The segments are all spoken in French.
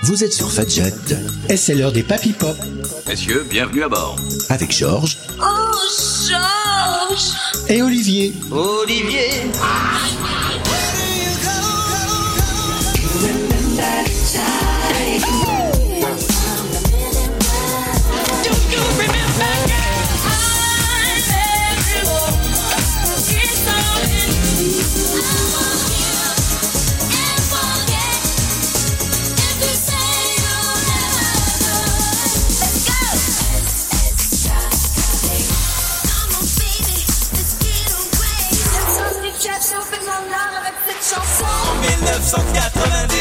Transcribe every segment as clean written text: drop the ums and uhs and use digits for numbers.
Vous êtes sur Fadjet et c'est l'heure des Papy Pop. Messieurs, bienvenue à bord. Avec Georges. Oh, Georges! Et Olivier. Olivier. En 1990.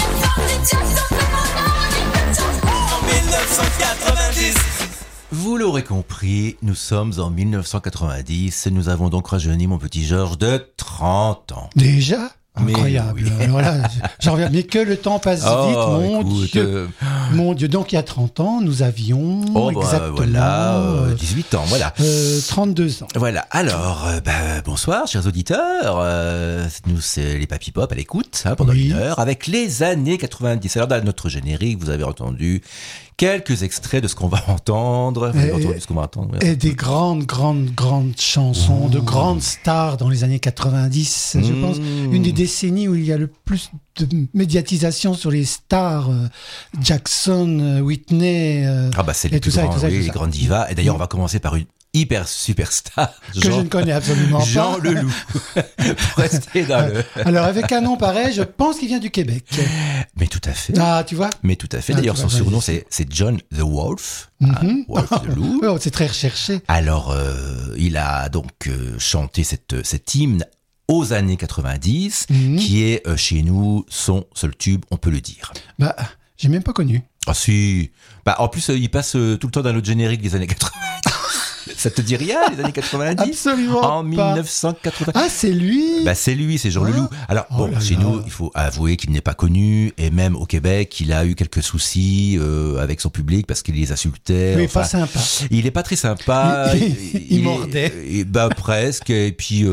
En 1990. Vous l'aurez compris, nous sommes en 1990 et nous avons donc rajeuni mon petit Georges de 30 ans. Déjà ? Mais Incroyable. oui. Alors là, j'en reviens. Mais que le temps passe vite, mon écoute, Dieu. Mon Dieu. Donc, il y a 30 ans, nous avions exactement voilà, 18 ans, voilà. 32 ans. Voilà, alors, bonsoir chers auditeurs, nous c'est les Papy Pop à l'écoute pendant Oui. une heure avec les années 90. Alors dans notre générique, vous avez entendu quelques extraits de ce qu'on va entendre. Vous avez entendu ce qu'on va entendre. Et des grandes chansons, de grandes stars dans les années 90. Je pense, une des décennies où il y a le plus de médiatisation sur les stars. Jackson, Whitney. C'est les et plus tout ça, grands, et tout ça, oui, tout les ça. grandes divas. Et d'ailleurs, on va commencer par une hyper superstar. Que je ne connais absolument pas. Jean Leloup. Pour rester dans le... Alors, avec un nom pareil, je pense qu'il vient du Québec. Mais tout à fait. Ah, tu vois? Mais tout à fait. Ah, D'ailleurs, tu son vois, surnom, vas-y. c'est John the Wolf. Mhm. Wolf the loup. Oh, c'est très recherché. Alors, il a donc chanté cet hymne aux années 90, qui est chez nous son seul tube, on peut le dire. J'ai même pas connu. Ah si. En plus, il passe tout le temps dans notre générique des années 90. Ça te dit rien, les années 90? Absolument En pas. 1980. Ah, c'est lui? C'est lui, c'est Jean Leloup. Alors, chez nous, il faut avouer qu'il n'est pas connu, et même au Québec, il a eu quelques soucis avec son public parce qu'il les insultait. Oui, pas sympa. Il est pas très sympa. Il mordait. Presque. Et puis,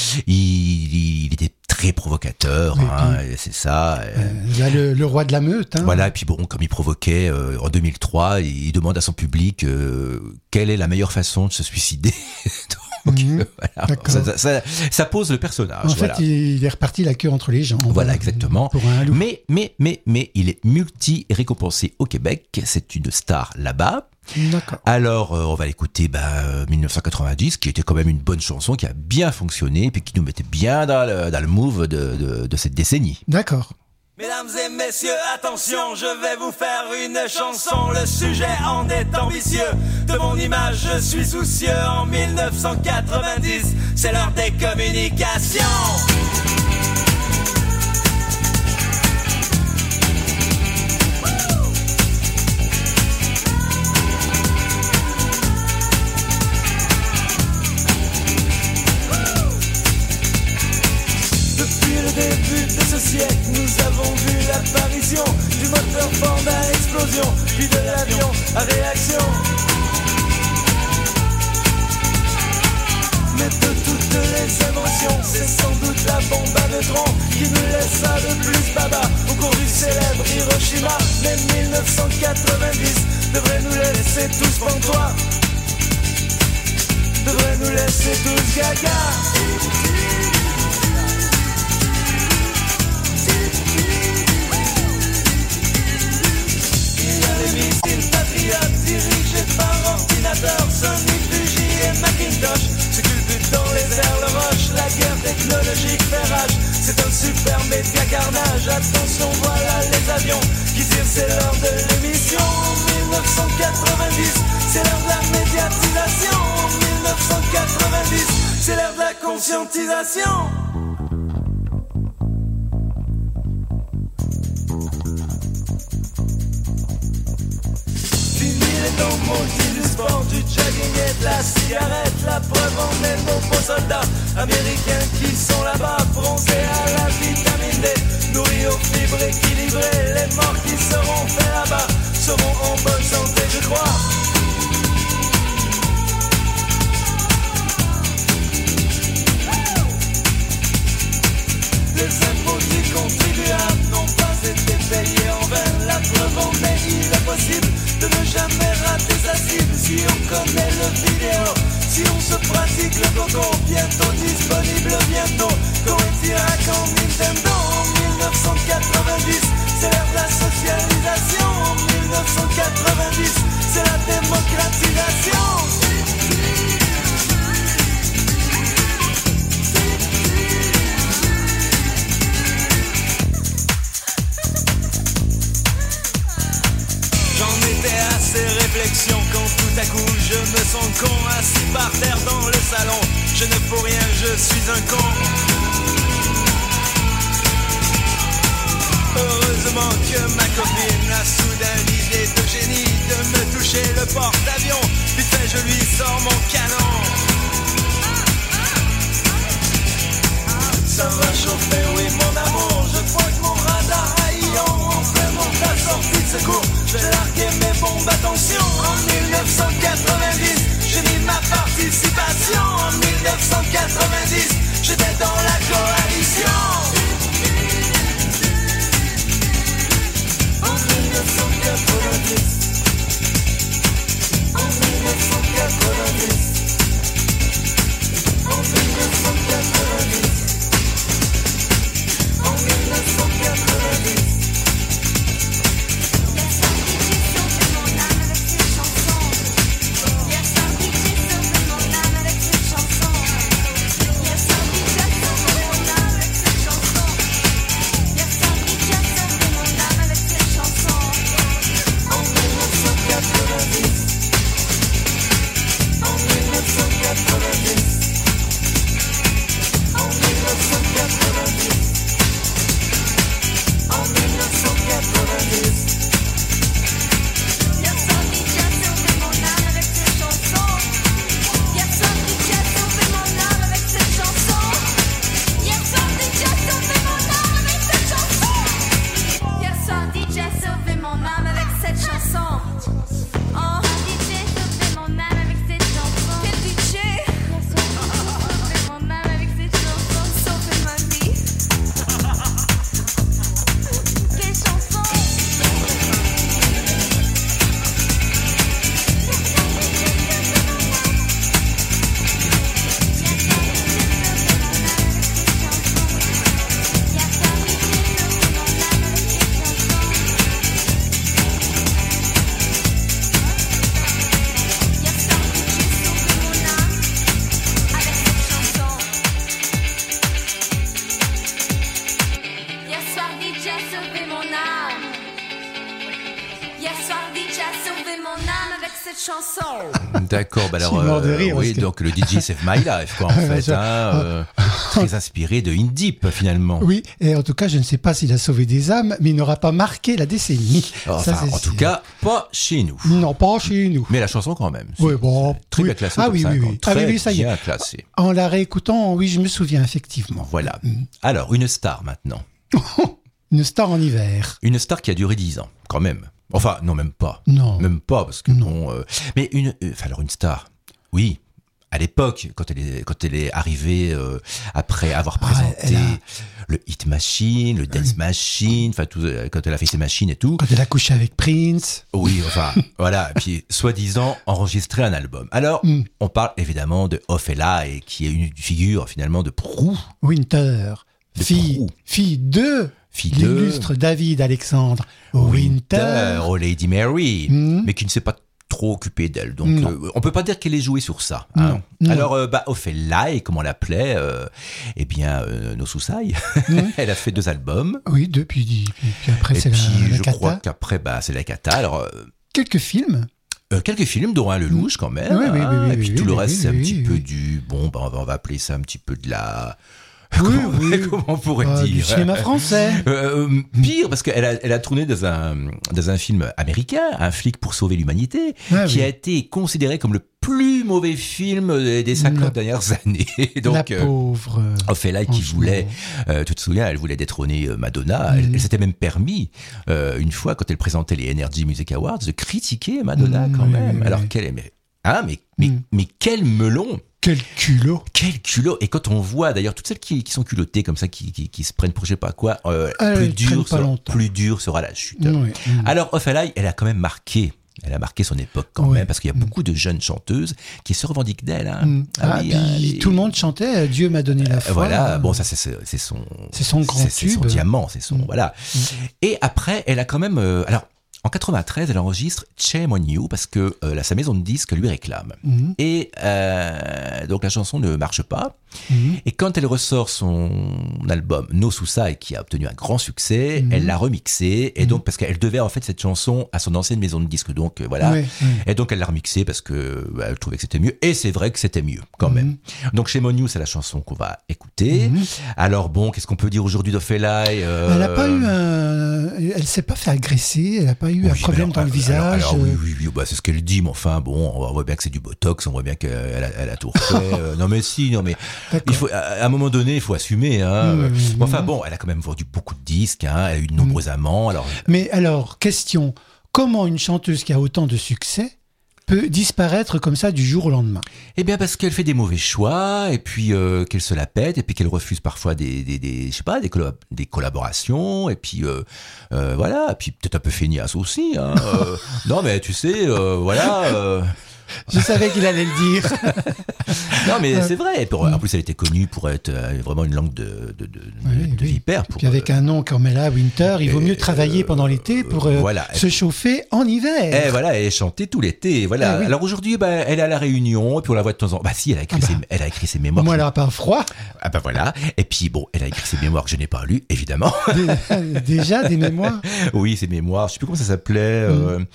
il était très provocateur, et c'est ça. Là, le roi de la meute. Voilà, et puis comme il provoquait en 2003, il demande à son public quelle est la meilleure façon de se suicider. Donc, voilà, ça pose le personnage. En fait, il est reparti la queue entre les jambes. Voilà, exactement. Pour un loup. Mais il est multi-récompensé au Québec. C'est une star là-bas. D'accord. Alors, on va l'écouter 1990, qui était quand même une bonne chanson, qui a bien fonctionné, puis qui nous mettait bien dans le move de cette décennie. D'accord. Mesdames et messieurs, attention, je vais vous faire une chanson. Le sujet en est ambitieux. De mon image, je suis soucieux. En 1990, c'est l'heure des communications. Depuis le début de ce siècle, nous avons vu l'apparition du moteur Ford à explosion, puis de l'avion à réaction. Mais de toutes les inventions, c'est sans doute la bombe à neutrons qui nous laissa le plus baba au cours du célèbre Hiroshima. Mais 1990 devrait nous laisser tous pantois, devrait nous laisser tous gaga. Les missiles patriotes dirigés par ordinateur, Sony, Fuji et Macintosh se culbutent dans les airs, le roche, la guerre technologique fait rage. C'est un super média carnage, attention voilà les avions qui tirent, c'est l'heure de l'émission. En 1990, c'est l'heure de la médiatisation. En 1990, c'est l'heure de la conscientisation. Dans maudit du sport, du jogging et de la cigarette. La preuve en est nos beaux soldats américains qui sont là-bas, bronzés à la vitamine D, nourris aux fibres équilibrées. Les morts qui seront faits là-bas seront en bonne santé, je crois. Les impôts du contribuable n'ont pas été payés en vain. La preuve impossible de ne jamais rater sa cible. Si on connaît le vidéo, si on se pratique le coco, bientôt disponible, bientôt. Koei-Tirac en Nintendo en 1990, c'est l'ère de la socialisation. En 1990, c'est la démocratisation. J'en étais à ces réflexions quand tout à coup je me sens con, assis par terre dans le salon. Je ne fous rien, je suis un con. Heureusement que ma copine a soudain l'idée de génie de me toucher le porte-avions. Vite fait je lui sors mon canon. Ça va chauffer, oui mon amour. Je crois que mon radar haillant enflamme la sortie de secours. Je vais larguer mes bombes, attention. En 1990, j'ai mis ma participation. En 1990, j'étais dans la coalition. En 1990, en 1990, en 1990, en 1990. D'accord, bah alors oui, donc le DJ Save My Life, quoi, en fait, très inspiré de In Deep, finalement. Oui, et en tout cas, je ne sais pas s'il a sauvé des âmes, mais il n'aura pas marqué la décennie. Enfin, en tout cas, pas chez nous. Non, pas chez nous. Mais la chanson quand même. Oui, bon, très bien classée. Ah oui, oui, oui. Très oui, ça y est. Bien classée. En la réécoutant, oui, je me souviens effectivement. Voilà. Alors, une star maintenant. Une star en hiver. Une star qui a duré 10 ans, quand même. Enfin, non, même pas. Non. Même pas, parce que bon. Mais alors une star, oui. À l'époque, quand elle est arrivée après avoir présenté le Hit Machine, le Dance Machine, enfin tout, quand elle a fait ses machines et tout. Quand elle a couché avec Prince. Oui, enfin voilà. Et puis soi-disant enregistrer un album. Alors, on parle évidemment de Ophélie, qui est une figure finalement de proue. Winter, fille de l'illustre David Alexandre Winter, oh Lady Mary, mais qui ne s'est pas trop occupée d'elle. Donc, on peut pas dire qu'elle ait joué sur ça. Hein. Non. Alors, Ophélie, comme on l'appelait, eh bien, No Suicide, elle a fait 2 albums. Oui, puis après, c'est la je cata. crois qu'après, c'est la cata. Alors, quelques films, dont un Lelouch, quand même. Oui, et puis tout le reste, c'est un petit peu oui. du... Bon, on va appeler ça un petit peu de la... Oui. Comment on pourrait dire du cinéma français. Pire, parce qu'elle a tourné dans un film américain, Un flic pour sauver l'humanité, qui a été considéré comme le plus mauvais film des 50 dernières années. Donc, la pauvre Ophélie qui voulait, tu te souviens, elle voulait détrôner Madonna. Elle s'était même permis, une fois, quand elle présentait les Energy Music Awards, de critiquer Madonna quand même. Alors qu'elle aimait. Mais quel melon! Quel culot. Quel culot. Et quand on voit d'ailleurs toutes celles qui sont culottées comme ça, qui se prennent pour je sais pas quoi, plus dur sera la chute. Oui. Alors Ophélie, elle a quand même marqué. Elle a marqué son époque quand même, parce qu'il y a beaucoup de jeunes chanteuses qui se revendiquent d'elle. Hein. Tout le monde chantait Dieu m'a donné la foi. Voilà, bon, ça c'est son grand tube. C'est son diamant, c'est son. Voilà. Et après, elle a quand même. Alors, en 93, elle enregistre Shame on You parce que sa maison de disques lui réclame. Et donc la chanson ne marche pas. Et quand elle ressort son album No Suicide, qui a obtenu un grand succès, elle l'a remixé. Et donc, parce qu'elle devait en fait cette chanson à son ancienne maison de disques. Donc voilà. Et donc elle l'a remixé parce que elle trouvait que c'était mieux. Et c'est vrai que c'était mieux quand même. Donc Shame on You, c'est la chanson qu'on va écouter. Alors bon, qu'est-ce qu'on peut dire aujourd'hui d'Ophélie Elle n'a pas eu elle s'est pas fait agresser. Elle n'a pas eu un problème dans le visage. Alors, oui, bah, c'est ce qu'elle dit, mais enfin, bon, on voit bien que c'est du botox, on voit bien qu'elle a tout refait. Non, mais il faut, à un moment donné, il faut assumer. Hein. Enfin, bon, elle a quand même vendu beaucoup de disques, hein, elle a eu de nombreux amants. Mais alors, question, comment une chanteuse qui a autant de succès peut disparaître comme ça du jour au lendemain? Eh bien parce qu'elle fait des mauvais choix et puis qu'elle se la pète et puis qu'elle refuse parfois des collaborations et puis voilà, et puis peut-être un peu feignasse aussi hein. Non mais tu sais voilà Je savais qu'il allait le dire. Non, mais c'est vrai. En plus, elle était connue pour être vraiment une langue de vipère. Puis avec un nom comme Ella Winter, il vaut mieux travailler pendant l'été pour se chauffer en hiver. Et voilà, et chanter tout l'été. Voilà. Alors aujourd'hui, elle est à la Réunion, et puis on la voit de temps en temps. Bah si, elle a écrit ses mémoires. Moi, elle n'a pas froid. Ah bah voilà. Et puis bon, elle a écrit ses mémoires que je n'ai pas lues, évidemment. Déjà des mémoires. Oui, ses mémoires. Je sais plus comment ça s'appelait.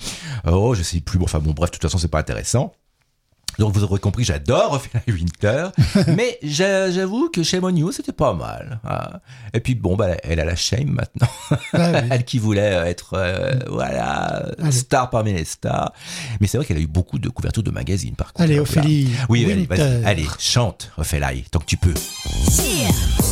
Je sais plus. Bon, enfin bon, bref, de toute façon, c'est pas intéressant. Donc vous aurez compris, j'adore Ophélie Winter, mais j'avoue que Shame on You, c'était pas mal. Hein. Et puis bon, elle a la shame maintenant. Elle qui voulait être star parmi les stars. Mais c'est vrai qu'elle a eu beaucoup de couvertures de magazines par contre. Allez Ophélie. Oui, allez, chante Ophélie, tant que tu peux. Yeah.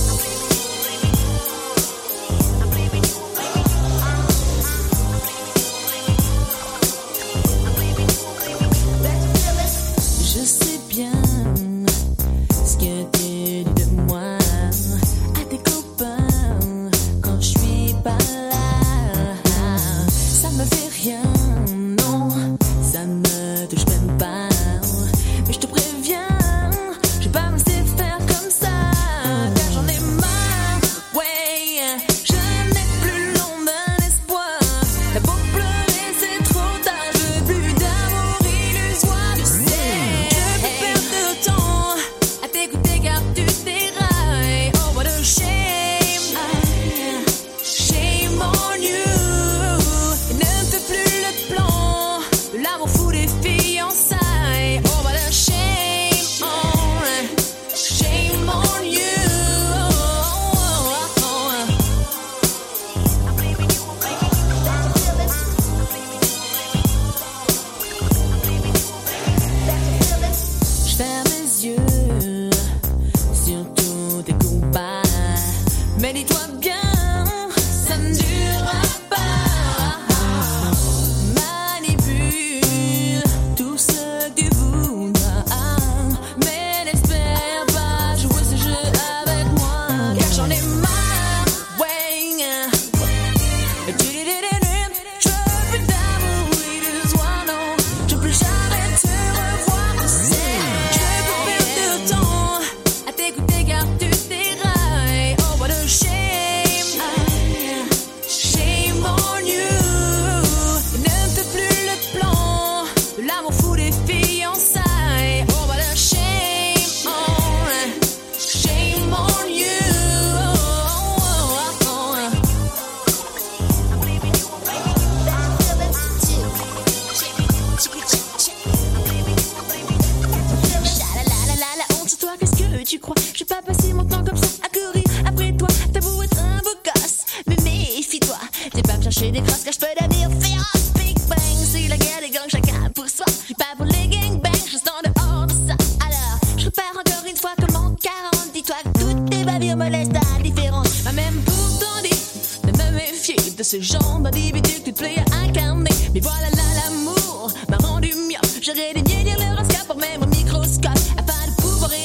Ce genre d'individu que tu te plais à incarner. Mais voilà là, l'amour m'a rendu mieux. J'aurais daigné lire l'horoscope pour même au microscope afin de pouvoir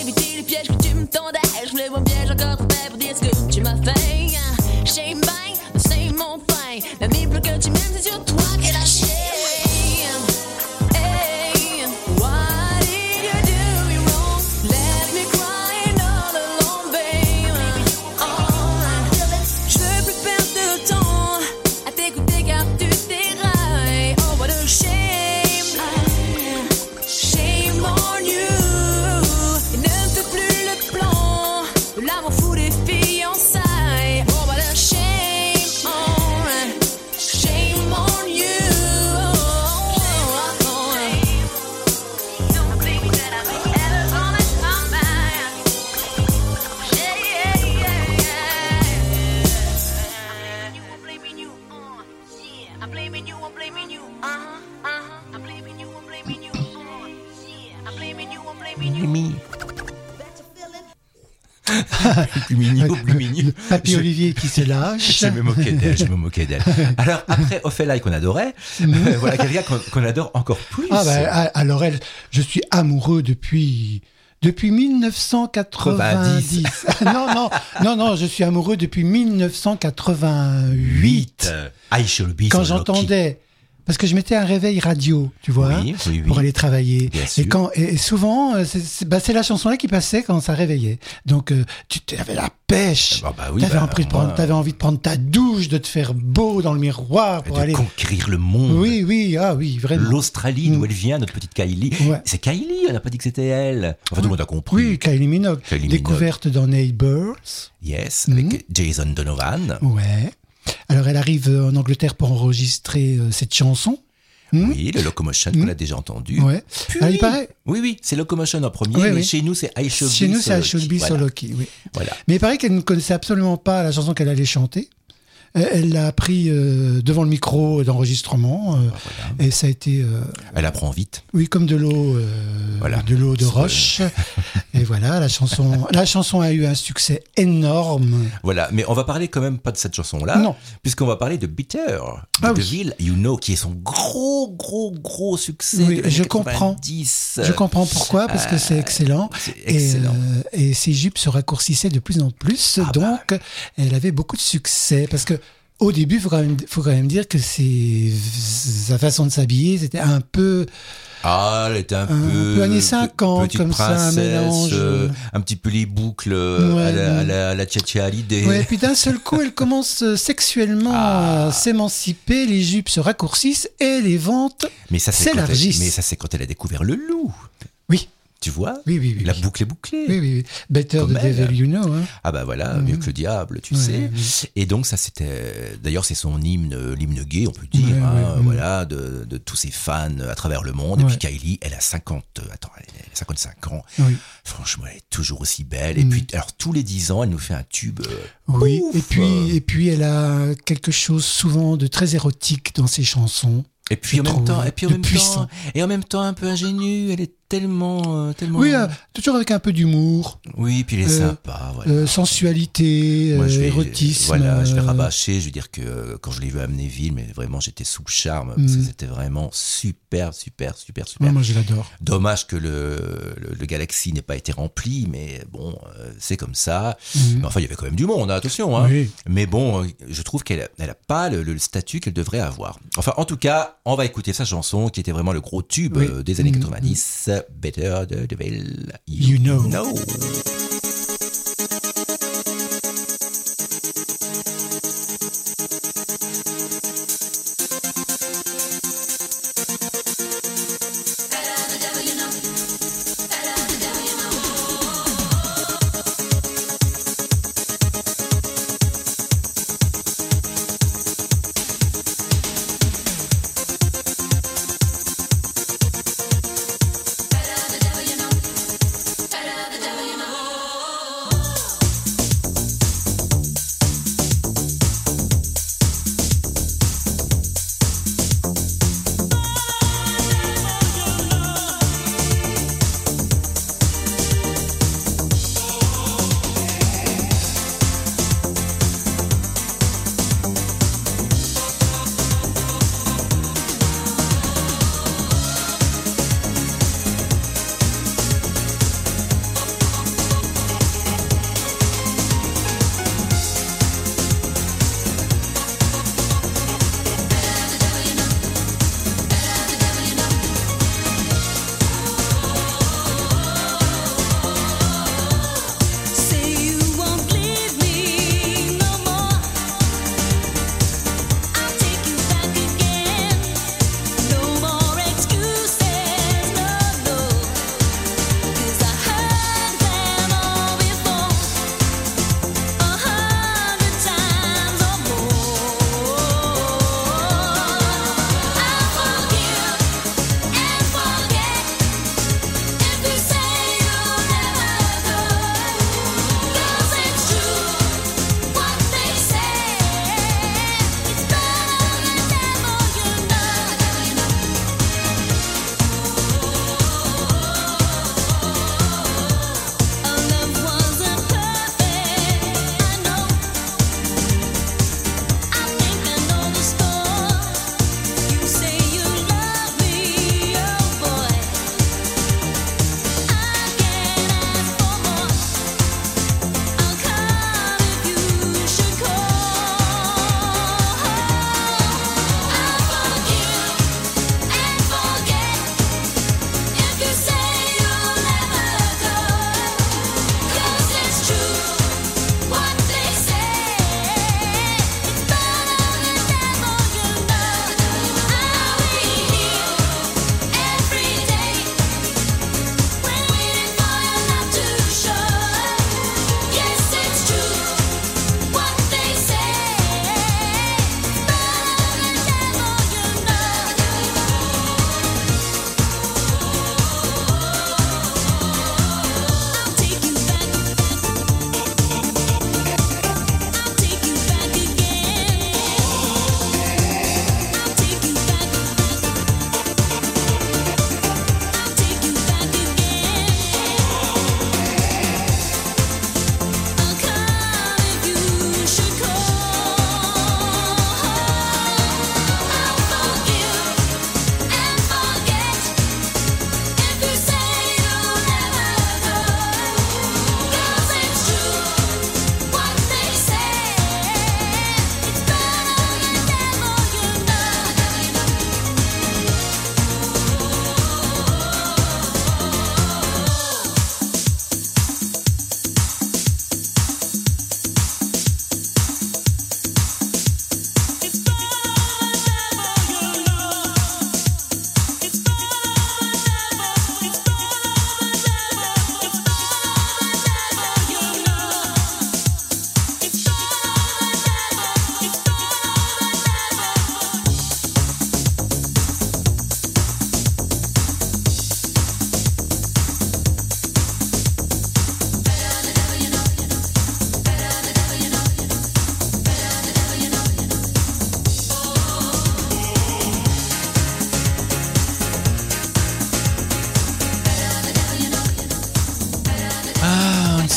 I'm blaming you. I'm blaming you, I'm blaming you. Yeah, I'm blaming you, I'm blaming you. Plus mignon, plus mignon. Papy Olivier qui se lâche. Je me moquais d'elle. Alors, après Ophélie qu'on adorait, voilà quelqu'un qu'on adore encore plus. Alors elle, je suis amoureux depuis 1990. non, je suis amoureux depuis 1988. I shall be Quand so j'entendais, parce que je mettais un réveil radio, tu vois, Oui. pour aller travailler. Bien sûr. Et souvent, c'est la chanson-là qui passait quand ça réveillait. Donc, tu avais la pêche. T'avais envie de prendre ta douche, de te faire beau dans le miroir pour de aller conquérir le monde. Oui, vraiment. L'Australie, d'où elle vient, notre petite Kylie. Ouais. C'est Kylie, on n'a pas dit que c'était elle. Enfin, tout le monde a compris. Oui, Kylie Minogue. Découverte dans Neighbours. Yes, avec Jason Donovan. Ouais. Alors, elle arrive en Angleterre pour enregistrer cette chanson. Oui, le Locomotion qu'on a déjà entendu. Ouais. Puis, Alors, il paraît. Oui, c'est Locomotion en premier, Oui, mais oui. chez nous, c'est I Shall Be Chez nous, c'est I So Should Be Lucky. So Voilà. Lucky, oui. Voilà. Mais il paraît qu'elle ne connaissait absolument pas la chanson qu'elle allait chanter. Elle l'a appris devant le micro d'enregistrement. Et ça a été... Elle apprend vite. oui, comme de l'eau de l'eau de roche. Et voilà, la chanson a eu un succès énorme. Voilà, mais on va parler quand même pas de cette chanson-là. Non. Puisqu'on va parler de Bitter, Ah de oui. Deville, You Know, qui est son gros succès. Oui, de l'année je comprends. 90. Je comprends pourquoi, parce que c'est excellent. C'est excellent. Et ses jupes se raccourcissaient de plus en plus. Donc, elle avait beaucoup de succès. Parce que au début, faut quand même dire que sa façon de s'habiller, c'était un peu... Ah, elle était un peu années 50, petite comme ça, un princesse, mélange. un petit peu les boucles Ouais, à la Tchatcha Hallyday. Ouais, et puis d'un seul coup, elle commence sexuellement à s'émanciper, les jupes se raccourcissent et les ventes Mais ça, c'est s'élargissent. quand elle a découvert le loup. Oui. Tu vois? Oui. La boucle est bouclée. Oui. Better Comme the elle. Devil You Know. Hein. Ah bah voilà, mieux que le diable, tu sais. Et donc ça c'était... D'ailleurs c'est son l'hymne gay, on peut dire, voilà, de tous ses fans à travers le monde. Ouais. Et puis Kylie, elle a 55 ans. Oui. Franchement, elle est toujours aussi belle. Et puis, alors tous les 10 ans, elle nous fait un tube. Oui, ouf. et puis elle a quelque chose souvent de très érotique dans ses chansons. Et puis Je en même trouve, temps, puissant. et en même temps un peu ingénue. Elle est tellement. Oui, toujours avec un peu d'humour, Oui, puis elle est sympa. Voilà. sensualité, Moi, érotisme. Voilà, je vais rabâcher. Je veux dire que quand je l'ai vu à Amnéville, mais vraiment, j'étais sous le charme parce que c'était vraiment super. Moi, je l'adore. Dommage que le Galaxy n'ait pas été rempli, mais bon, c'est comme ça. Mais enfin, il y avait quand même du monde, hein, attention. Hein. Oui. Mais bon, je trouve qu'elle a pas le statut qu'elle devrait avoir. Enfin, en tout cas, on va écouter sa chanson qui était vraiment le gros tube des années 90. Better the Devil You Know.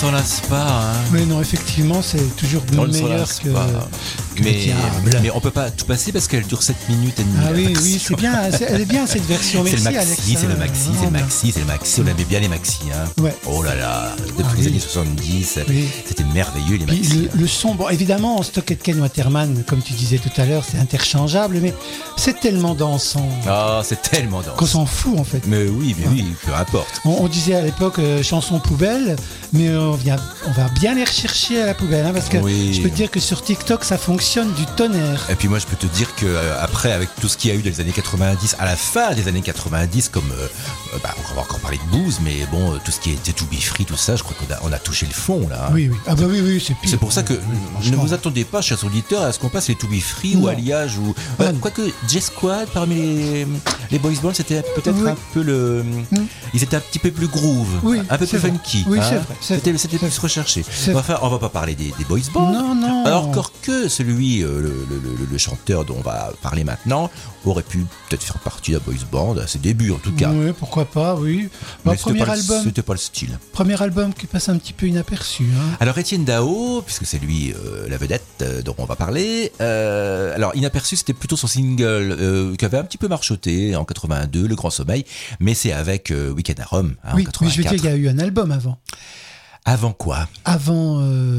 s'en lasse pas. Hein. Mais non, effectivement, c'est toujours On ne s'en meilleur lasse que pas. le Mais, diable. mais on peut pas tout passer parce qu'elle dure 7 minutes et demie. Ah oui, la oui, c'est bien, elle est bien cette version. C'est le Merci, maxi, Alex, c'est le hein. maxi, c'est le Vraiment maxi, c'est le maxi. On aimait bien les maxi. Hein. Ouais. Oh là là, depuis Ah les oui. années 70, Oui. c'était merveilleux les Puis maxi. le son, bon, évidemment, Stock Ken Waterman, comme tu disais tout à l'heure, c'est interchangeable, mais c'est tellement dansant Ah, c'est tellement qu'on dense. s'en fout en fait. Mais oui, peu importe. On disait à l'époque chanson poubelle, mais on va bien les rechercher à la poubelle, hein, parce que Oui. je peux te dire que sur TikTok ça fonctionne du tonnerre. Et puis moi je peux te dire que après avec tout ce qu'il y a eu dans les années 90, à la fin des années 90, comme on va encore parler de booze, mais bon tout ce qui était To Be Free, tout ça, je crois qu'on a touché le fond là. Hein. Oui, oui. Ah bah oui, c'est pire. C'est pour ça que ne franchement. vous attendez pas, chers auditeurs, à ce qu'on passe les To Be Free ou Non. Alliage ou Ah, non. quoique J-Squad parmi les boys bands, c'était peut-être Oui. un peu ils étaient un petit peu plus groove, Oui, un peu c'est plus vrai. funky. Oui, hein. c'est vrai, c'est vrai. C'était plus recherché. C'est vrai. Enfin, on va pas parler des boys bands. Non. Alors que celui, le chanteur dont on va parler maintenant, aurait pu peut-être faire partie d'un boys band à ses débuts en tout cas. Oui, pourquoi pas, oui. Bah, Mais c'était pas le style. premier album qui passe un petit peu inaperçu. Hein. Alors Étienne Dao, puisque c'est lui la vedette dont on va parler, alors Inaperçu c'était plutôt son single qui avait un petit peu marchoté en 82, Le Grand Sommeil, mais c'est avec Weekend à Rome en Oui, 84. mais je veux dire, il y a eu un album avant. Avant quoi? Avant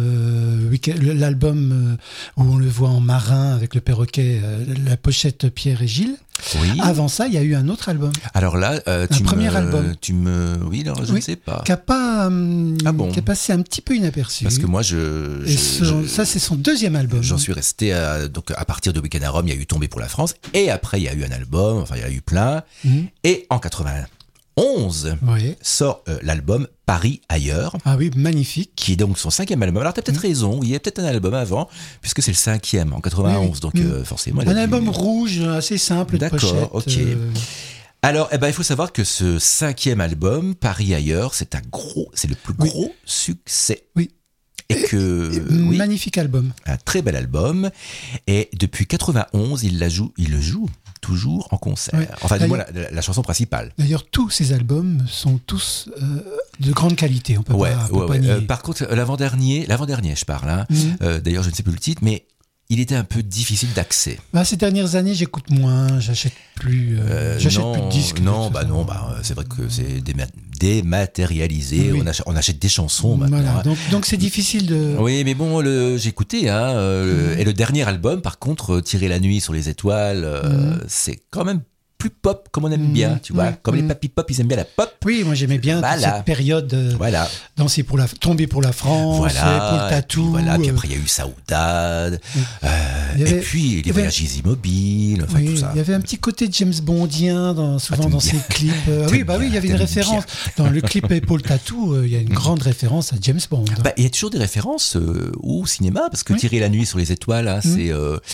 l'album où on le voit en marin avec le perroquet, la pochette Pierre et Gilles. Oui. Avant ça, il y a eu un autre album Alors là, premier album. Oui, alors je Oui. ne sais pas. qui a pas, bon. qui est passé un petit peu inaperçu. Parce que moi, Et ça, c'est son deuxième album. j'en suis resté donc à partir de Weekend à Rome, il y a eu Tombé pour la France, et après il y a eu un album, enfin il y a eu plein, Mhm. et en 91 Oui. sort l'album Paris ailleurs, Ah oui, magnifique. qui est donc son 5e album. Alors t'as peut-être raison, il y a peut-être un album avant, puisque c'est le 5e en 91, Oui. donc forcément... il Un a dû- album rouge, assez simple de D'accord, pochette. ok. Alors, il faut savoir que ce 5e album, Paris ailleurs, c'est le plus Oui. gros succès. Oui. Et que, oui, Magnifique album. un très bel album. Et depuis 91, il le joue toujours en concert. Ouais. Enfin, du moins, D'ailleurs- la chanson principale. D'ailleurs, tous ces albums sont tous de grande qualité. On peut pas nier. Par contre, l'avant-dernier, je parle. Hein. Mhm. D'ailleurs, je ne sais plus le titre, mais il était un peu difficile d'accès. Ces dernières années, j'écoute moins, j'achète plus de disques. Non, de toute façon. c'est vrai que c'est dématérialisé. Oui. On achète des chansons maintenant. Voilà, hein. donc c'est difficile de... Oui, mais bon, j'ai écouté, hein, et le dernier album, par contre, Tirer la nuit sur les étoiles, c'est quand même plus pop, comme on aime bien, tu vois. ouais, Comme les papy pop, ils aiment bien la pop. Oui, moi j'aimais bien toute Voilà. cette période Voilà. Tomber pour la France, Paul Voilà. Tatou. Voilà. Puis après, il y a eu Saoudade. Il y avait- Et puis, il y les avait- voyages immobiles, enfin Oui, tout ça. il y avait un petit côté James Bondien souvent t'aimes dans bien. ses clips. T'aimes Oui, il y avait une bien, référence. Dans le clip Paul Tatou, il y a une grande référence à James Bond. Il y a toujours des références au cinéma, parce que Oui. Tirer la nuit sur les étoiles, hein, c'est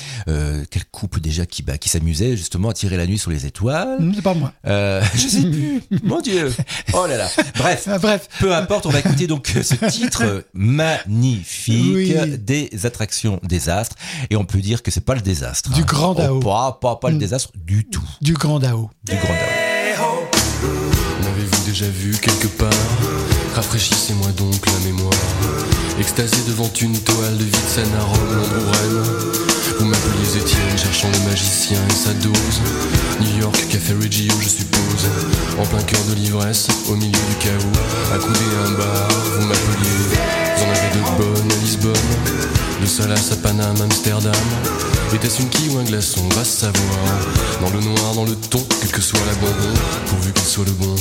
quel couple déjà qui s'amusait justement à tirer la nuit sur les étoiles. C'est pas moi. Je sais plus, mon Dieu. Oh là là. Bref, Bref. peu importe, on va écouter donc ce titre magnifique Oui. des attractions désastres, et on peut dire que c'est pas le désastre. Du Grand Dao. Pas le désastre du tout. Du Grand Dao. Du Grand Dao. M'avez-vous déjà vu quelque part? Rafraîchissez-moi donc la mémoire. Extasié devant une toile de vide scène à Rome, Londres ou Rennes. Vous m'appeliez Étienne, cherchant le magicien et sa dose. New York, Café Reggio, je suppose. En plein cœur de l'ivresse, au milieu du chaos. Accoudé à un bar, vous m'appeliez. Vous en avez de bonnes à Lisbonne. De Salas à Paname, Amsterdam. Était-ce une quille ou un glaçon? Va savoir. Dans le noir, dans le ton, quel que soit l'abandon, pourvu qu'il soit le bon.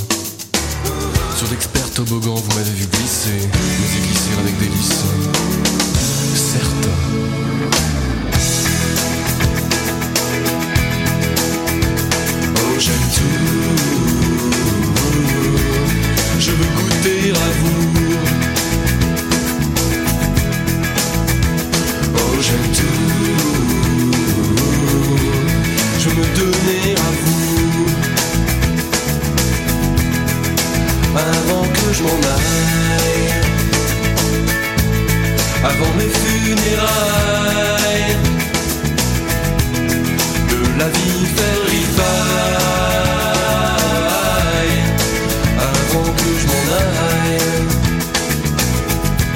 Sur d'experts toboggans, vous m'avez vu glisser, mais y glisser avec délice. Certes. Oh, j'aime tout. Je veux goûter à vous. Oh, j'aime tout. Je veux me donner à vous. Avant que je m'en aille, avant mes funérailles, de la vie faire ripaille, avant que je m'en aille.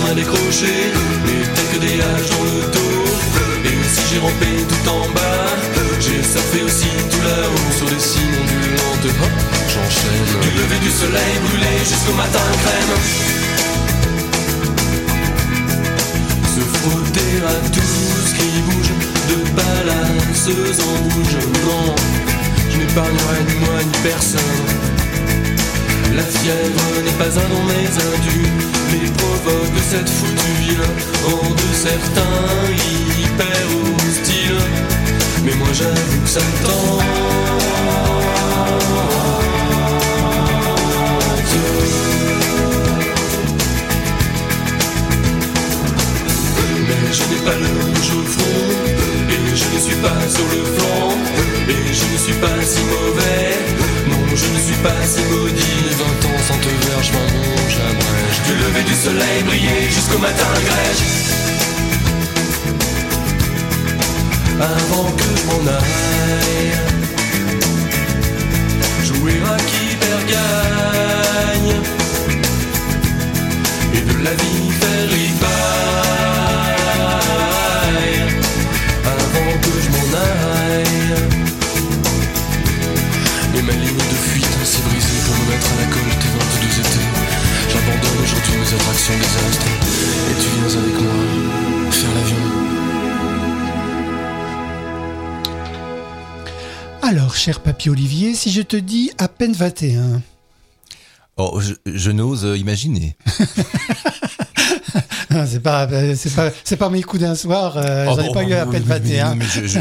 à décrocher, mais tel que des haches dans le dos. Et si j'ai rampé tout en bas, j'ai surfé aussi tout là-haut sur des cimes ondulantes. Hop, j'enchaîne. Du lever du soleil brûlé jusqu'au matin crème. Se frotter à tout ce qui bouge, de balanceuse en bouge. Non, je n'épargnerai ni moi ni personne. La fièvre n'est pas un nom mais un dû. Les provoques de cette foutue ville rendent certains hyper hostiles. Mais moi j'avoue que ça me tente. Mais je n'ai pas le rouge au front, et je ne suis pas sur le flanc, et je ne suis pas si mauvais. Non, je ne suis pas si maudit. Les 20 ans sans te verre, je m'en ronge la brèche. Du lever du soleil briller jusqu'au matin grèche. Avant que je m'en aille, jouer à qui perd gagne, et de la vie faire ripaille. Avant que je m'en aille, et ma ligne de fuite s'est brisée pour me mettre à la colle tes 22 étés. J'abandonne aujourd'hui mes attractions désastres, et tu viens avec moi faire l'avion. Alors, cher papy Olivier, si je te dis à peine 21. Oh, je n'ose imaginer. Non, c'est pas mes coups d'un soir, j'en ai pas eu à peine 21. Mais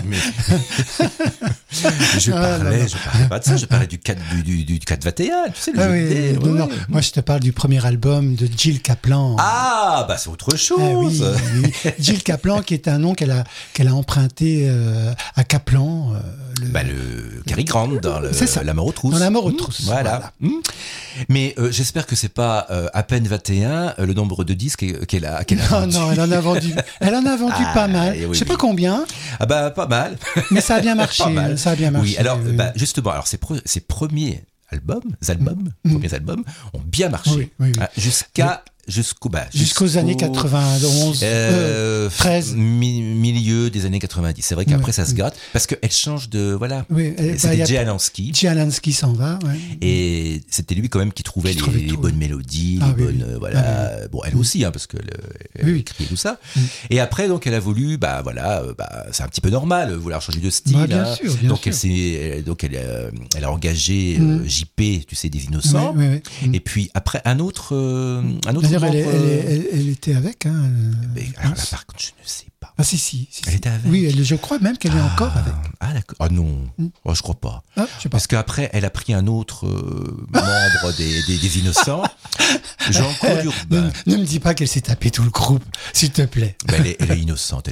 je parlais pas de ça, je parlais du 4-21, tu sais, le jeu vidéo. Non, moi je te parle du premier album de Jill Kaplan. Ah, bah c'est autre chose. Oui. Jill Kaplan, qui est un nom qu'elle a emprunté à Kaplan. Le Cary Grant dans La mort aux trousses. Dans La mort aux trousses. Voilà. Mais j'espère que c'est pas à peine 21 le nombre de disques qu'elle a vendu. Non, elle en a vendu pas mal. Oui, je sais pas combien. Ah bah pas mal. Mais ça a bien marché. Ça a bien marché. Oui, alors justement, ses premiers premiers albums ont bien marché. Oui. Jusqu'aux années 91, 13. Milieu des années 90. C'est vrai qu'après ça se gratte parce qu'elle change de c'était Jay Alansky. Jay Alansky s'en va. Ouais. Et c'était lui quand même qui trouvait les bonnes mélodies, Bon, elle aussi parce que elle écrit tout ça. Et après donc elle a voulu c'est un petit peu normal vouloir changer de style. Bien sûr. Elle a engagé JP, tu sais, des Innocents. Et puis après un autre elle était avec. Alors là, par contre, je ne sais pas. Ah si. Elle était avec. Oui, je crois même qu'elle est encore avec. Ah d'accord. Ah non, je crois pas. Je sais pas. Parce qu'aprelle, elle a pris un autre membre des Innocents, Jean-Claude Urbain. Ne me dis pas qu'elle s'est tapée tout le groupe, s'il te plaît. Mais elle est innocente.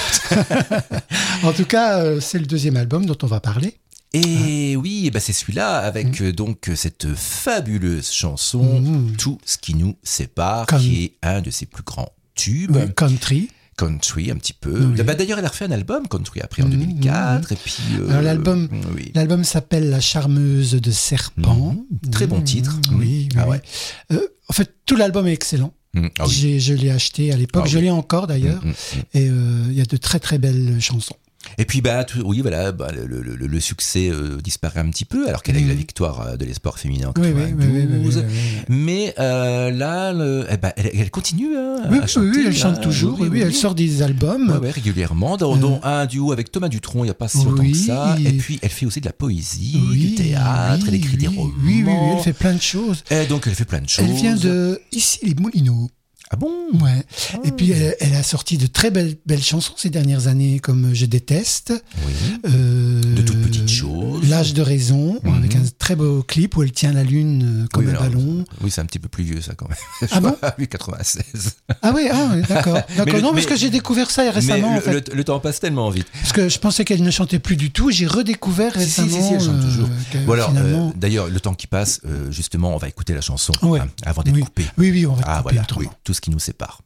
En tout cas, c'est le deuxième album dont on va parler. Et oui, c'est celui-là avec donc cette fabuleuse chanson Tout ce qui nous sépare, qui est un de ses plus grands tubes. Country, un petit peu. D'ailleurs, elle a refait un album Country après en 2004. Et puis alors, l'album s'appelle La charmeuse de serpent. Très bon titre. Oui. Ouais. En fait, tout l'album est excellent. Je l'ai acheté à l'époque, je l'ai encore d'ailleurs. Et il y a de très très belles chansons. Et puis le succès disparaît un petit peu alors qu'elle a eu la victoire de l'espoir féminin en 92. Mais là elle continue à chanter. Oui, elle chante toujours. Elle sort des albums régulièrement, dont un duo avec Thomas Dutronc il n'y a pas si longtemps que ça. Et puis elle fait aussi de la poésie, du théâtre, elle écrit des romans. Oui, elle fait plein de choses. Et donc elle fait plein de choses. Elle vient de Issy-les-Moulineaux. Ah bon? Ouais. Et puis elle a sorti de très belles chansons ces dernières années, comme Je déteste. De toutes petites choses. L'âge de raison, avec un très beau clip où elle tient la lune comme un ballon. Oui, c'est un petit peu plus vieux ça quand même. Ah bon? Oui, 96. Ah oui, d'accord. Parce que j'ai découvert ça récemment. Mais le temps passe tellement vite. Parce que je pensais qu'elle ne chantait plus du tout. J'ai redécouvert récemment. Si, elle chante toujours. D'ailleurs, le temps qui passe, justement, on va écouter la chanson avant d'être coupé. Oui, on va couper autrement. Oui, tout ce qui nous sépare.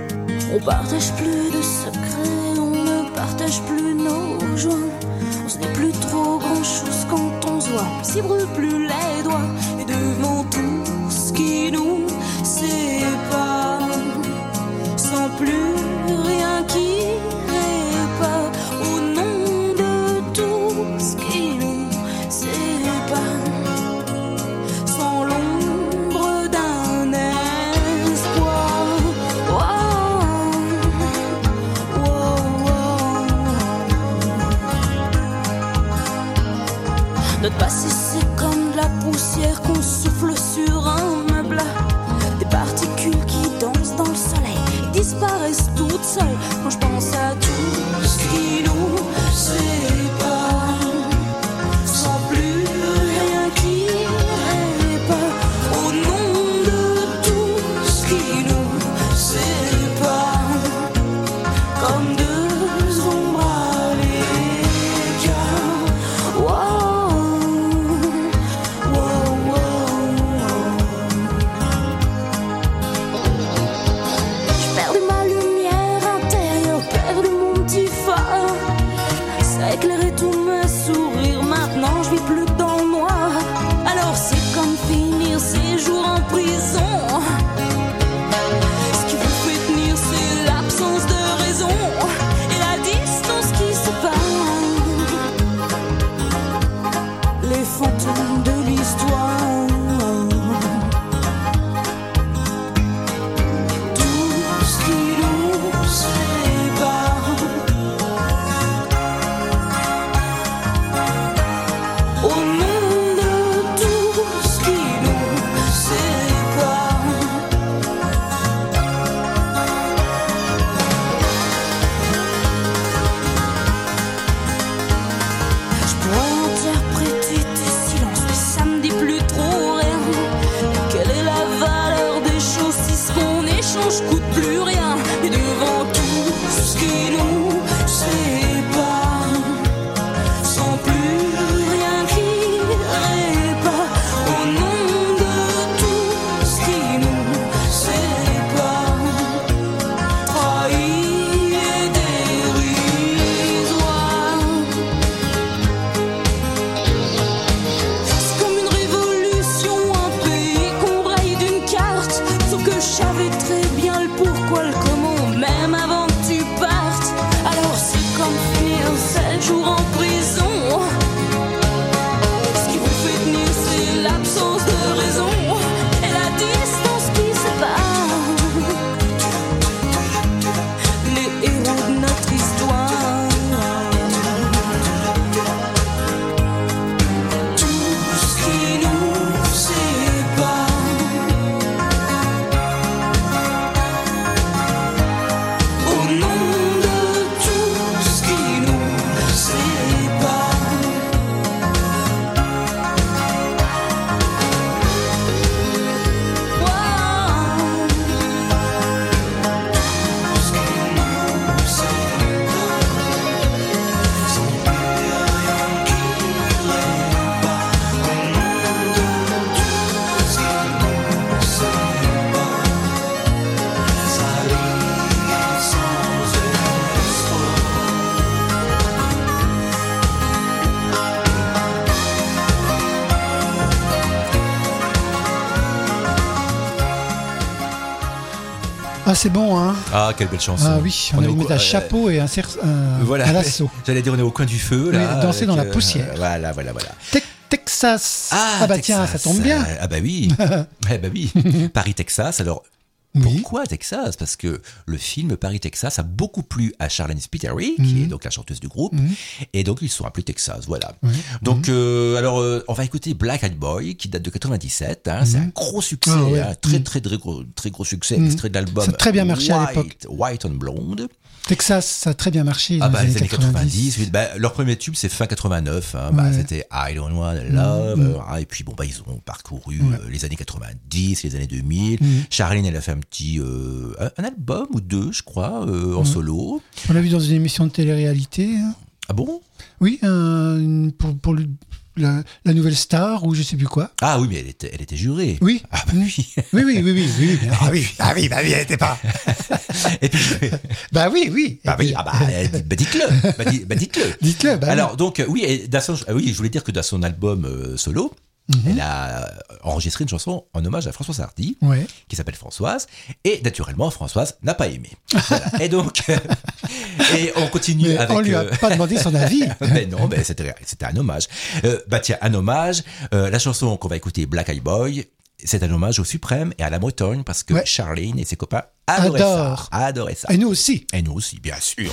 On partage plus de secrets, on ne partage plus nos joies. On se dit s'y brûle plus les doigts. Et devant tout ce qui nous sépare, sans plus rien qui répare, au nom de tout ce qui nous sépare, sans l'ombre d'un espoir. Notre passé c'est comme de la poussière qu'on souffle sur un meuble. Des particules qui dansent dans le soleil et disparaissent toutes seules. Quand je pense à tout ce qui nous sépare, sans plus rien qui répare, au nom de tout ce qui nous sépare, comme deux ombres à l'écart. Éclairer tous mes sourires, maintenant je vis plus dans le noir. Alors c'est comme finir ces jours en prison. Ce qui vous fait tenir c'est l'absence de raison et la distance qui sépare les fantômes de l'histoire. Tout ce qui nous sépare, au nom de tout ce qui nous sépare. Je pourrais interpréter tes silences, mais ça me dit plus trop rien. Quelle est la valeur des choses si ce qu'on échange coûte plus rien? Et devant tout ce qui nous sépare, sans plus rien qui répare, au nom de tout ce qui nous sépare, trahi et dérisoire. C'est comme une révolution, un pays qu'on raye d'une carte. Sauf que je savais très bien le pourquoi, le comment, même avant que tu partes. Alors c'est comme finir 7 jours en prison. Ce qui vous fait tenir c'est l'absence de raison et la distance qui sépare les héros de notre histoire. Tout ce qui nous sépare, au nom de tout ce qui nous sépare. Ah, c'est bon, hein? Ah, quelle belle chanson. Ah oui, on a dû mettre un chapeau et un lasso. J'allais dire, on est au coin du feu, là. Oui, danser dans la poussière. Voilà. Texas. Ah bah Texas. tiens, ça tombe bien. Ah bah oui. Paris, Texas. Alors, Oui. pourquoi Texas? Parce que le film Paris, Texas a beaucoup plu à Charlene Spiteri, qui est donc la chanteuse du groupe. Et donc, ils se sont appelés Texas, voilà. Donc, alors, on va écouter Black Eyed Boy, qui date de 97. Hein, c'est un gros succès, Ah ouais. hein, très gros succès, extrait de l'album. Ça a très bien marché à l'époque. White on Blonde. Texas, ça a très bien marché dans Ah bah les les années 90. 90, oui, bah, leur premier tube c'est fin 89, hein, bah, c'était I Don't Want Love, et puis bon bah ils ont parcouru les années 90, les années 2000. Charlene elle a fait un petit un album ou deux je crois en solo. On l'a vu dans une émission de télé-réalité. Hein. Ah bon? Oui, la nouvelle star ou je sais plus quoi. Ah oui, mais elle était jurée. Oui. Ah bah oui. Oui. Ah oui, elle était pas. Et puis, Bah oui. dites-le. Dites-le. Bah Alors donc oui, je voulais dire que dans son album solo, elle a enregistré une chanson en hommage à Françoise Hardy, Ouais. qui s'appelle Françoise, et naturellement Françoise n'a pas aimé. Voilà. Et donc, et on continue Mais avec. on lui a pas demandé son avis. Mais non, mais c'était un hommage. Tiens, un hommage. La chanson qu'on va écouter, Black Eyed Boy, c'est un hommage au Suprême et à la Bretagne parce que Ouais. Charlene et ses copains Adore. adoraient ça. Et nous aussi. Et nous aussi, bien sûr.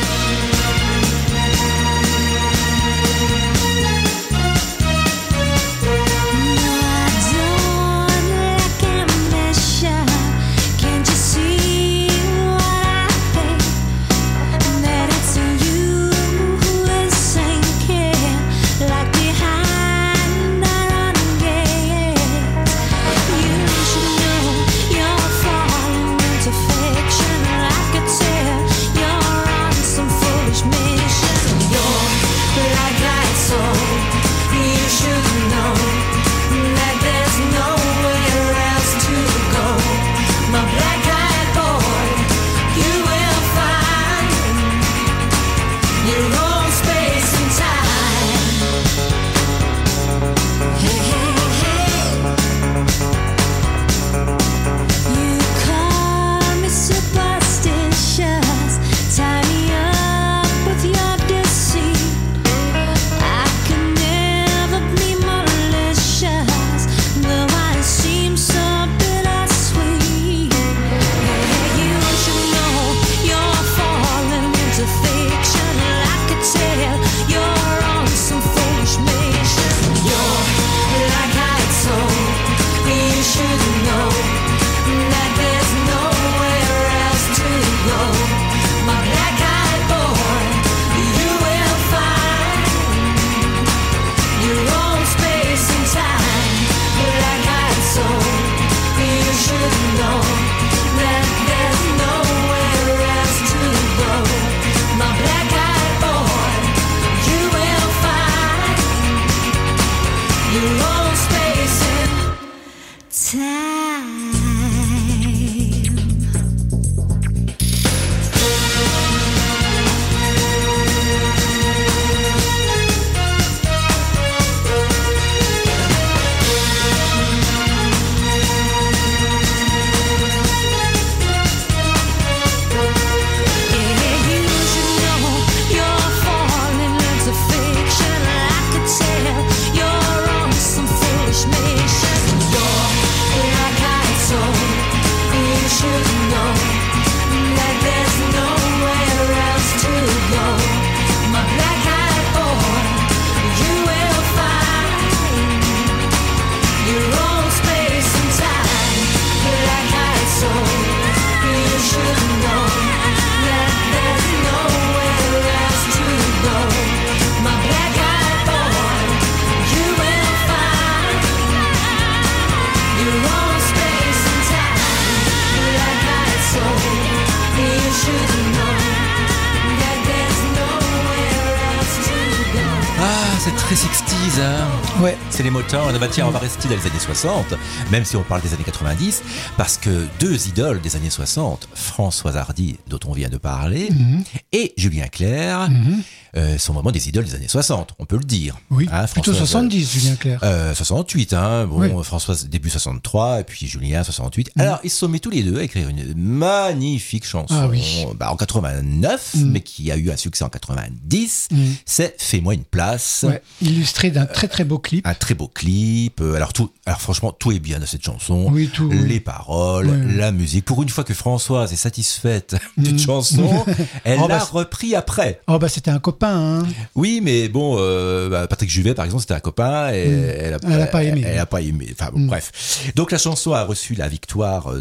C'est très 60s, hein. Ouais. C'est les Motown. Bah tiens, on va rester dans les années 60, même si on parle des années 90, parce que deux idoles des années 60, Françoise Hardy, dont on vient de parler, et Julien Clerc, sont vraiment des idoles des années 60, on peut le dire. Oui, hein, plutôt Françoise, 70, Julien Clerc. 68, hein. Bon, Oui. Françoise début 63, et puis Julien 68. Alors, ils se sont mis tous les deux à écrire une magnifique chanson, Ah oui. en 89, mais qui a eu un succès en 90. C'est Fais-moi une place. Ouais, illustré d'un très très beau clip. Un très beau clip. Alors franchement, tout est bien dans cette chanson. Oui, tout. Les paroles, Oui. la musique. Pour une fois que Françoise est satisfaite d'une chanson, elle Oh, l'a bah, repris après. Oh bah c'était un copain, hein. Oui, mais bon, Patrick Juvet, par exemple, c'était un copain et elle a pas aimé. Elle a pas aimé. Enfin bon, bref. Donc la chanson a reçu la victoire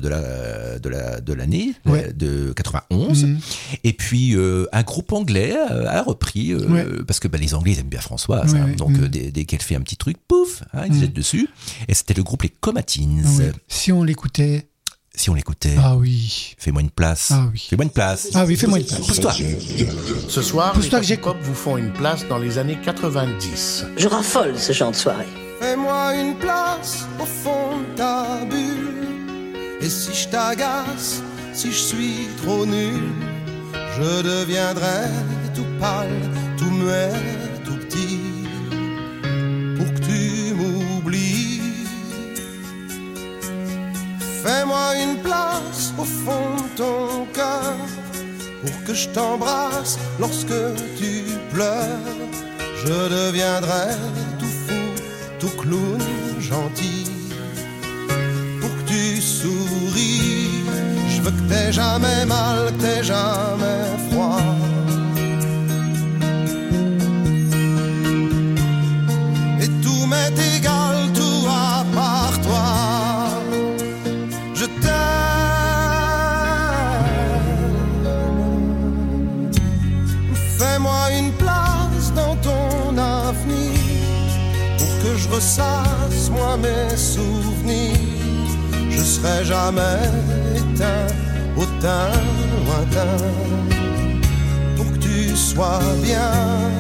de l'année Ouais. de 91. Et puis un groupe anglais a repris parce que les Anglais ils aiment bien Françoise. Ouais, hein. ouais. Donc dès qu'elle fait un petit truc, pouf, hein, ils se jettent dessus. Et c'était le groupe les Comatines. Ouais. Si on l'écoutait. Si on l'écoutait. Ah oui. Fais-moi une place. Ah oui. Fais-moi une place. Ah oui, fais-moi une place. Pousse-toi. Ce soir, Pousse-toi les que Papy Pop vous font une place dans les années 90. Je raffole ce genre de soirée. Fais-moi une place au fond de ta bulle. Et si je t'agace, si je suis trop nul, je deviendrai tout pâle, tout muet, tout petit, pour que tu m'oublies. Fais-moi une place au fond de ton cœur, pour que je t'embrasse lorsque tu pleures. Je deviendrai tout fou, tout clown gentil, pour que tu souris. Je veux que t'aies jamais mal, que t'aies jamais froid. Et tout m'est égal, tout à part toi. Je t'aime. Fais-moi une place dans ton avenir, pour que je ressasse moi mes souvenirs. Je serai jamais éteint au teint lointain, pour que tu sois bien.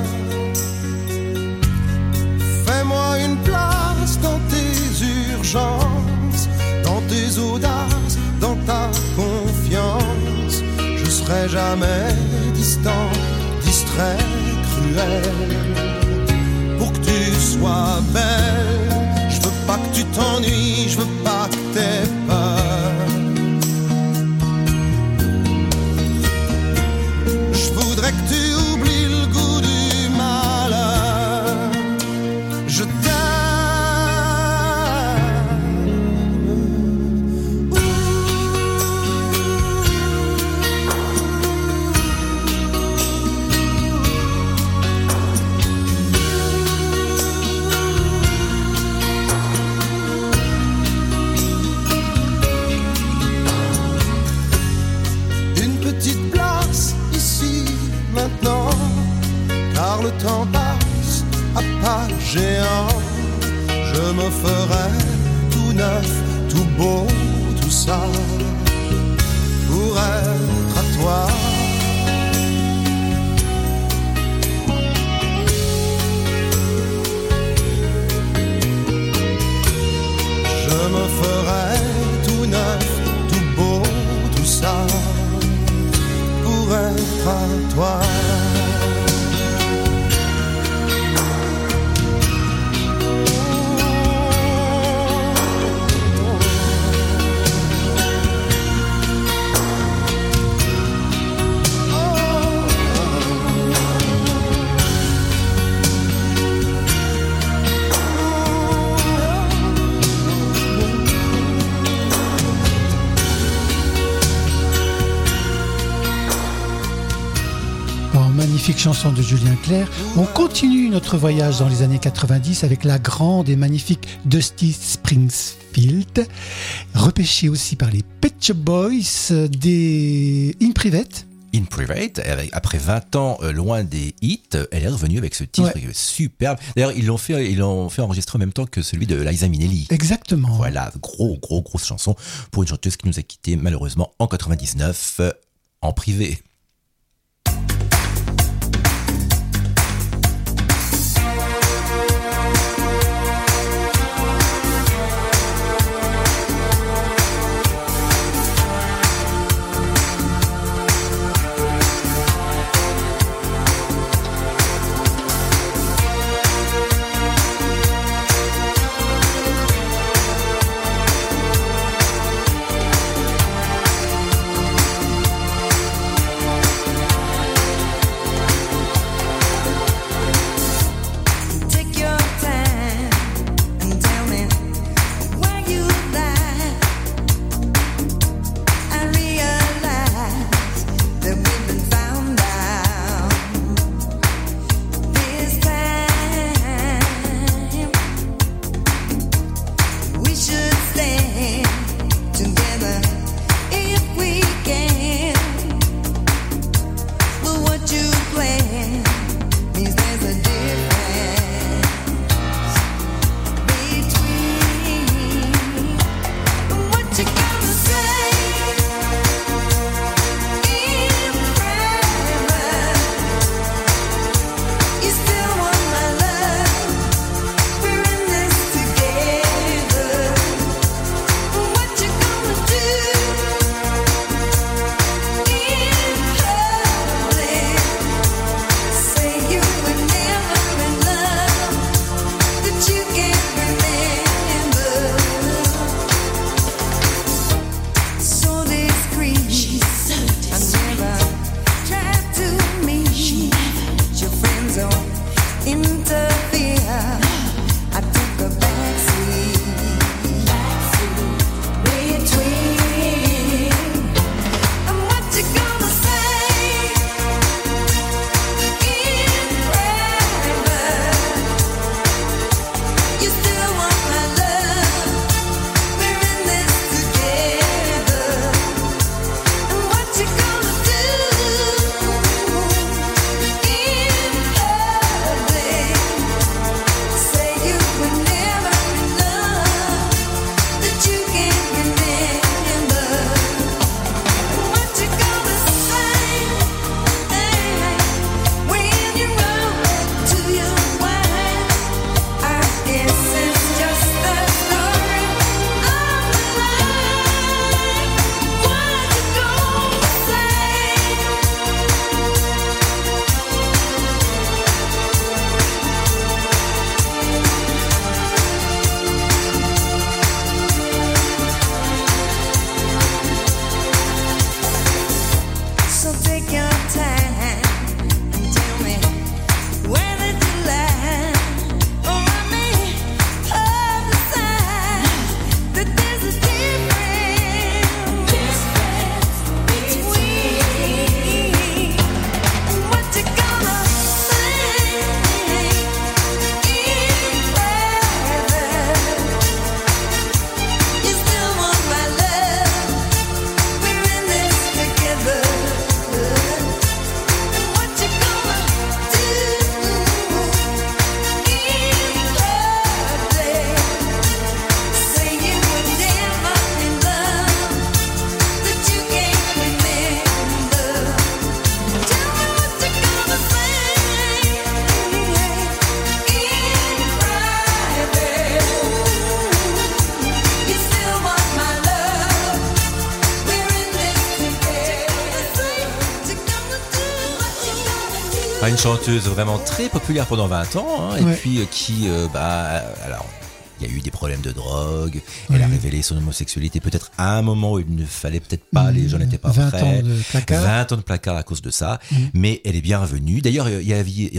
Fais-moi une place dans tes urgences, dans tes audaces, dans ta confiance. Je serai jamais distant, distrait, cruel, pour que tu sois belle. Je veux pas que tu t'ennuies, je veux pas que t'aies peur. Je voudrais que tu oublies le goût du malheur. Je t'aime. Car le temps passe à pas géant. Je me ferai tout neuf, tout beau, tout ça, pour être à toi. Je me ferai tout neuf, tout beau, tout ça, pour être à toi. Magnifique chanson de Julien Clerc. On continue notre voyage dans les années 90 avec la grande et magnifique Dusty Springfield, repêchée aussi par les Pet Shop Boys des In Private. In Private, après 20 ans loin des hits, elle est revenue avec ce titre superbe. D'ailleurs, ils l'ont fait enregistrer en même temps que celui de Liza Minnelli. Exactement. Voilà, grosse chanson pour une chanteuse qui nous a quittés malheureusement en 99 en privé. Une chanteuse vraiment très populaire pendant 20 ans, hein, et puis alors, il y a eu des problèmes de drogue, elle a révélé son homosexualité peut-être à un moment où il ne fallait peut-être pas, les gens n'étaient pas 20 prêts. ans de placard. 20 ans de placard à cause de ça, mais elle est bien revenue. D'ailleurs, il y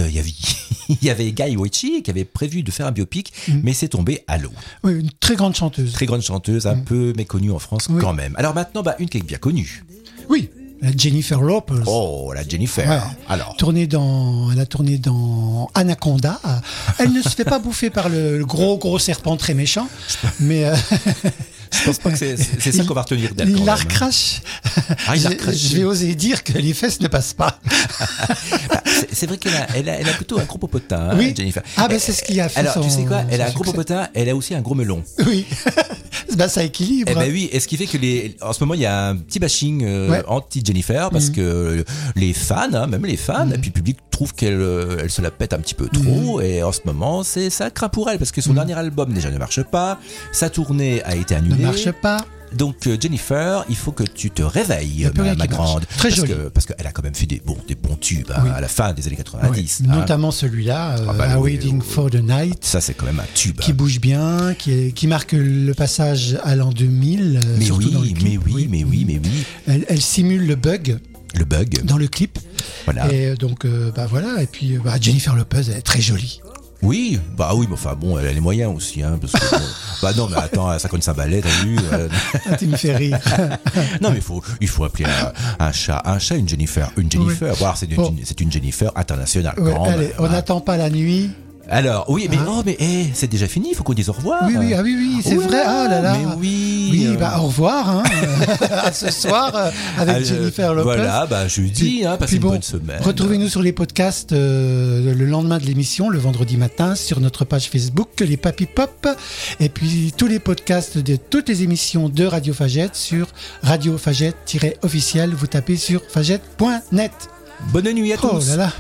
avait Guy Ritchie qui avait prévu de faire un biopic, mais c'est tombé à l'eau. Oui, une très grande chanteuse. Très grande chanteuse, un peu méconnue en France quand même. Alors maintenant, une qui est bien connue. Oui, la Jennifer Lopez. Oh, la Jennifer. Ouais. Alors. Elle a tourné dans Anaconda. Elle ne se fait pas bouffer par le gros serpent très méchant, mais je pense pas que c'est ça qu'on va retenir d'elle. Il la recrache. Je vais oser dire que les fesses ne passent pas. C'est vrai qu'elle a plutôt un gros popotin, oui. Jennifer. C'est ce qui a fait. Alors, tu sais quoi, elle a un gros popotin, elle a aussi un gros melon. Oui. Ça équilibre. Oui, et ce qui fait que en ce moment il y a un petit bashing anti-Jennifer parce que les fans, même les fans, et puis le public trouve qu'elle se la pète un petit peu trop, et en ce moment ça craint pour elle parce que son dernier album déjà ne marche pas, sa tournée a été annulée. Ne marche pas. Donc Jennifer, il faut que tu te réveilles, ma grande. Très jolie. Parce qu'elle a quand même fait des bons tubes à la fin des années 90. Notamment celui-là, Waiting for the Night. Ça, c'est quand même un tube. Qui bouge bien, qui marque le passage à l'an 2000. Mais oui. Elle simule le bug. Dans le clip. Voilà. Et donc, voilà. Et puis, Jennifer Lopez, elle est très jolie. Oui, mais enfin bon, elle a les moyens aussi, hein, parce que non, mais attends, ça connaît sa balai, t'as vu Tu me fais rire. Non, mais il faut appeler un chat une Jennifer. Voir, c'est une Jennifer internationale. Allez, on n'attend pas la nuit. Alors, oui, mais c'est déjà fini, il faut qu'on dise au revoir. Oui, c'est vrai. Ah là là. Mais au revoir. À ce soir avec Jennifer Lopez. Voilà, jeudi, passez une bonne semaine. Retrouvez-nous sur les podcasts le lendemain de l'émission, le vendredi matin, sur notre page Facebook, les Papy Pop. Et puis tous les podcasts de toutes les émissions de Radio Fagette sur Radio Fagette-officiel. Vous tapez sur fagette.net. Bonne nuit à tous. Oh là là.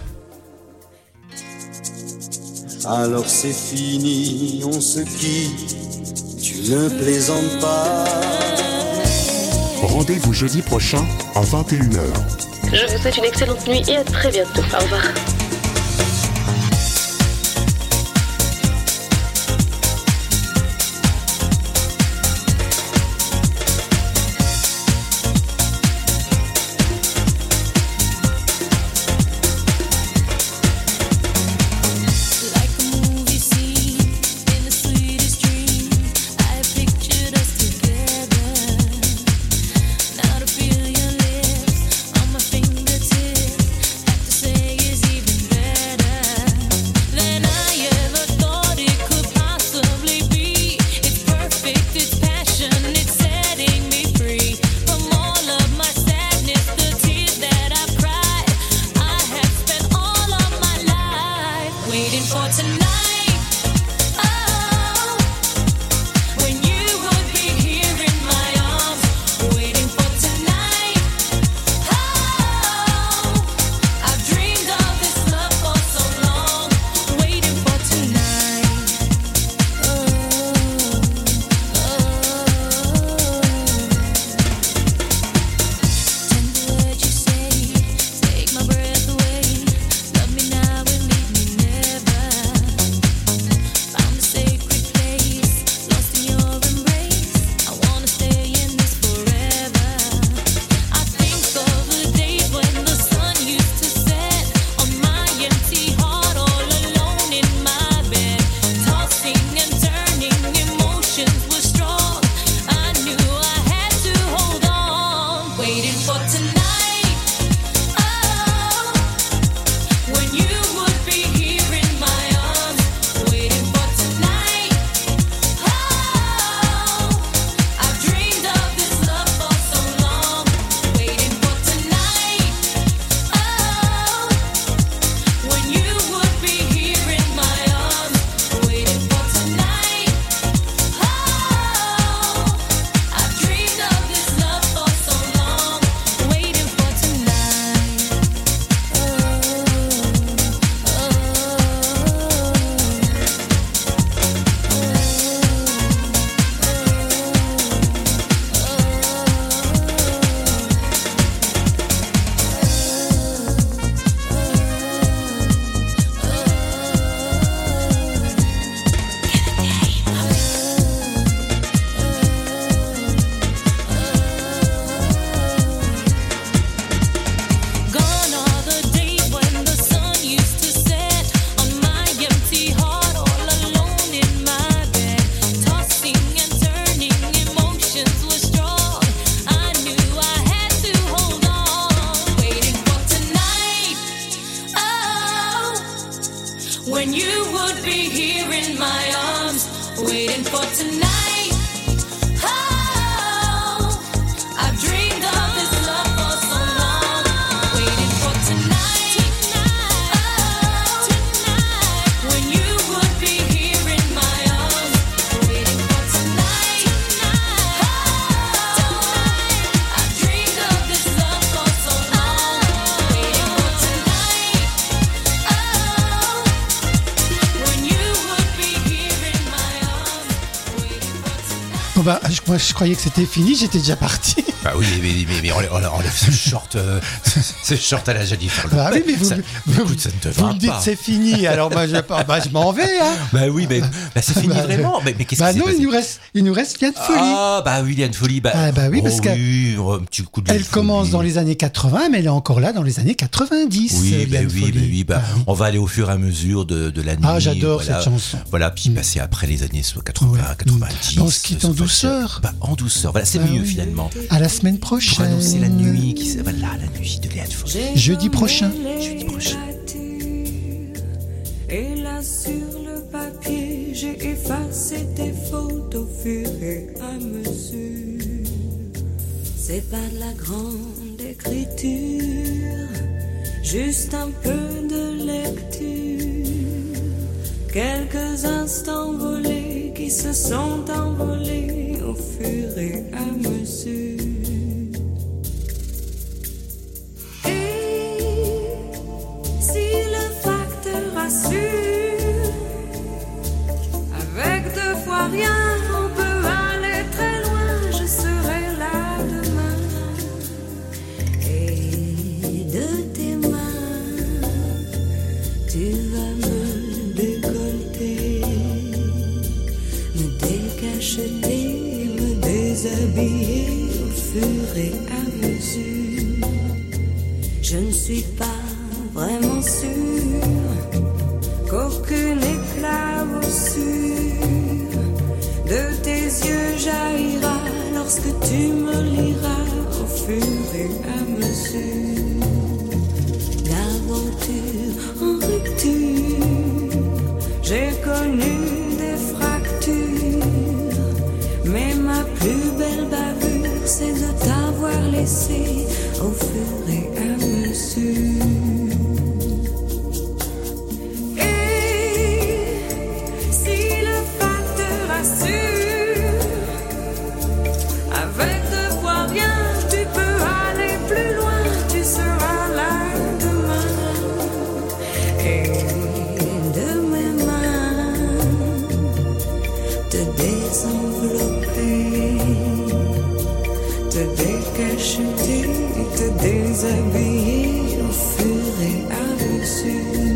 Alors c'est fini, on se quitte, tu ne plaisantes pas. Rendez-vous jeudi prochain à 21h. Je vous souhaite une excellente nuit et à très bientôt. Au revoir. Even Oh bah, moi, je croyais que c'était fini, j'étais déjà parti. Bah oui, mais enlève ce short, ce short à la Jennifer Lopez. Bah oui, mais ça ne vous me dites c'est fini, alors moi je m'en vais. Hein. Bah oui, mais c'est fini vraiment. Mais qu'est-ce qui s'est passé ? il nous reste Liane Folly. Ah bah oui, Liane Folly. Oui, parce qu'elle un petit coup de commence dans les années 80, mais elle est encore là dans les années 90. Oui, on va aller au fur et à mesure de la nuit. Ah, j'adore cette chanson. Voilà, puis passer après les années 80, 90. On se quitte en douceur. En douceur, voilà, c'est mieux finalement. À la semaine prochaine. Pour annoncer la nuit, la nuit de Liane Folly. Jeudi prochain. Et là sur le papier, j'ai effacé tes fautes au fur et à mesure. C'est pas de la grande écriture, juste un peu de lecture. Quelques instants volés qui se sont envolés au fur et à mesure. Avec 2 fois rien, on peut aller très loin. Je serai là demain. Et de tes mains, tu vas me décolleter, me décacheter, me déshabiller au fur et à mesure. Je ne suis pas vraiment sûre qu'aucune éclaboussure de tes yeux jaillira lorsque tu me liras au fur et à mesure. L'aventure en rupture, j'ai connu des fractures, mais ma plus belle bavure, c'est de t'avoir laissé au fur et à mesure. Te déshabiller au fur et à mesure.